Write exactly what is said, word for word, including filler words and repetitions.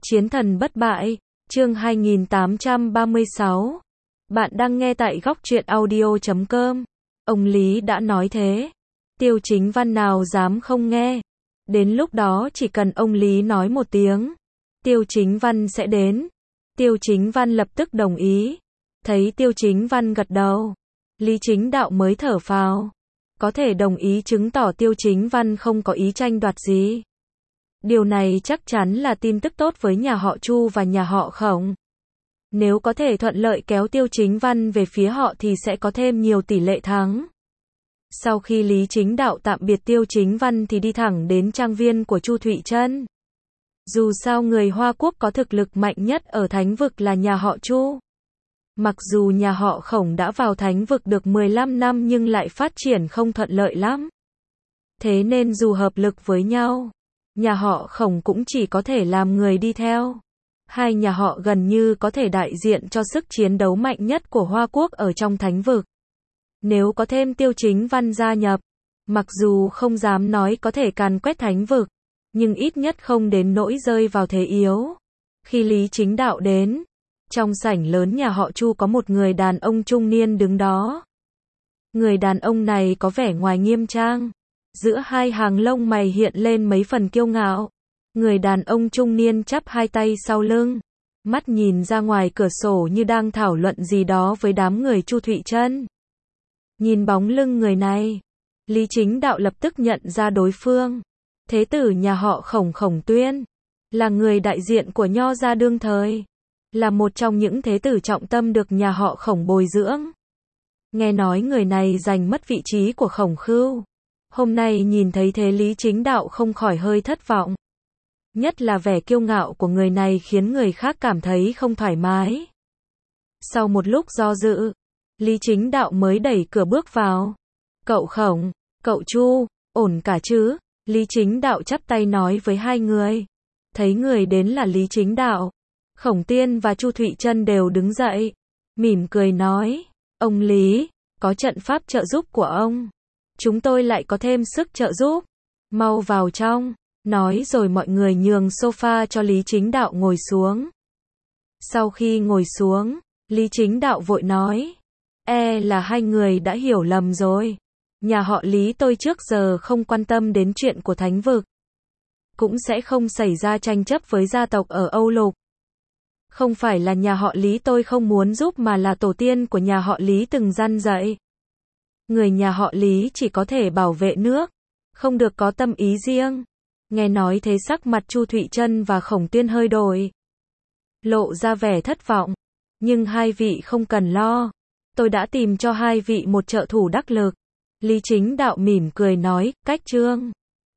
Chiến thần bất bại, chương hai nghìn tám trăm ba mươi sáu. Bạn đang nghe tại góc truyện audio chấm com. Ông Lý đã nói thế. Tiêu Chính Văn nào dám không nghe. Đến lúc đó chỉ cần ông Lý nói một tiếng, Tiêu Chính Văn sẽ đến. Tiêu Chính Văn lập tức đồng ý. Thấy Tiêu Chính Văn gật đầu, Lý Chính Đạo mới thở phào. Có thể đồng ý chứng tỏ Tiêu Chính Văn không có ý tranh đoạt gì. Điều này chắc chắn là tin tức tốt với nhà họ Chu và nhà họ Khổng. Nếu có thể thuận lợi kéo Tiêu Chính Văn về phía họ thì sẽ có thêm nhiều tỷ lệ thắng. Sau khi Lý Chính Đạo tạm biệt Tiêu Chính Văn thì đi thẳng đến trang viên của Chu Thụy Trân. Dù sao người Hoa Quốc có thực lực mạnh nhất ở thánh vực là nhà họ Chu. Mặc dù nhà họ Khổng đã vào thánh vực được mười lăm năm nhưng lại phát triển không thuận lợi lắm. Thế nên dù hợp lực với nhau, nhà họ Khổng cũng chỉ có thể làm người đi theo. Hai nhà họ gần như có thể đại diện cho sức chiến đấu mạnh nhất của Hoa Quốc ở trong thánh vực. Nếu có thêm Tiêu Chính Văn gia nhập, mặc dù không dám nói có thể càn quét thánh vực, nhưng ít nhất không đến nỗi rơi vào thế yếu. Khi Lý Chính Đạo đến, trong sảnh lớn nhà họ Chu có một người đàn ông trung niên đứng đó. Người đàn ông này có vẻ ngoài nghiêm trang. Giữa hai hàng lông mày hiện lên mấy phần kiêu ngạo. Người đàn ông trung niên chắp hai tay sau lưng, mắt nhìn ra ngoài cửa sổ như đang thảo luận gì đó với đám người Chu Thụy Trân. Nhìn bóng lưng người này, Lý Chính Đạo lập tức nhận ra đối phương. Thế tử nhà họ Khổng Khổng Tuyên, là người đại diện của Nho gia đương thời, là một trong những thế tử trọng tâm được nhà họ Khổng bồi dưỡng. Nghe nói người này giành mất vị trí của Khổng Khưu. Hôm nay nhìn thấy thế Lý Chính Đạo không khỏi hơi thất vọng. Nhất là vẻ kiêu ngạo của người này khiến người khác cảm thấy không thoải mái. Sau một lúc do dự, Lý Chính Đạo mới đẩy cửa bước vào. Cậu Khổng, cậu Chu, ổn cả chứ? Lý Chính Đạo chắp tay nói với hai người. Thấy người đến là Lý Chính Đạo, Khổng Tiên và Chu Thụy Trân đều đứng dậy, mỉm cười nói, ông Lý, có trận pháp trợ giúp của ông, chúng tôi lại có thêm sức trợ giúp, mau vào trong. Nói rồi mọi người nhường sofa cho Lý Chính Đạo ngồi xuống. Sau khi ngồi xuống, Lý Chính Đạo vội nói, e là hai người đã hiểu lầm rồi. Nhà họ Lý tôi trước giờ không quan tâm đến chuyện của thánh vực, cũng sẽ không xảy ra tranh chấp với gia tộc ở Âu Lục. Không phải là nhà họ Lý tôi không muốn giúp mà là tổ tiên của nhà họ Lý từng răn dạy. Người nhà họ Lý chỉ có thể bảo vệ nước, không được có tâm ý riêng. Nghe nói thế sắc mặt Chu Thụy Trân và Khổng Tuyên hơi đổi, lộ ra vẻ thất vọng. Nhưng hai vị không cần lo, tôi đã tìm cho hai vị một trợ thủ đắc lực. Lý Chính Đạo mỉm cười nói, cách trương.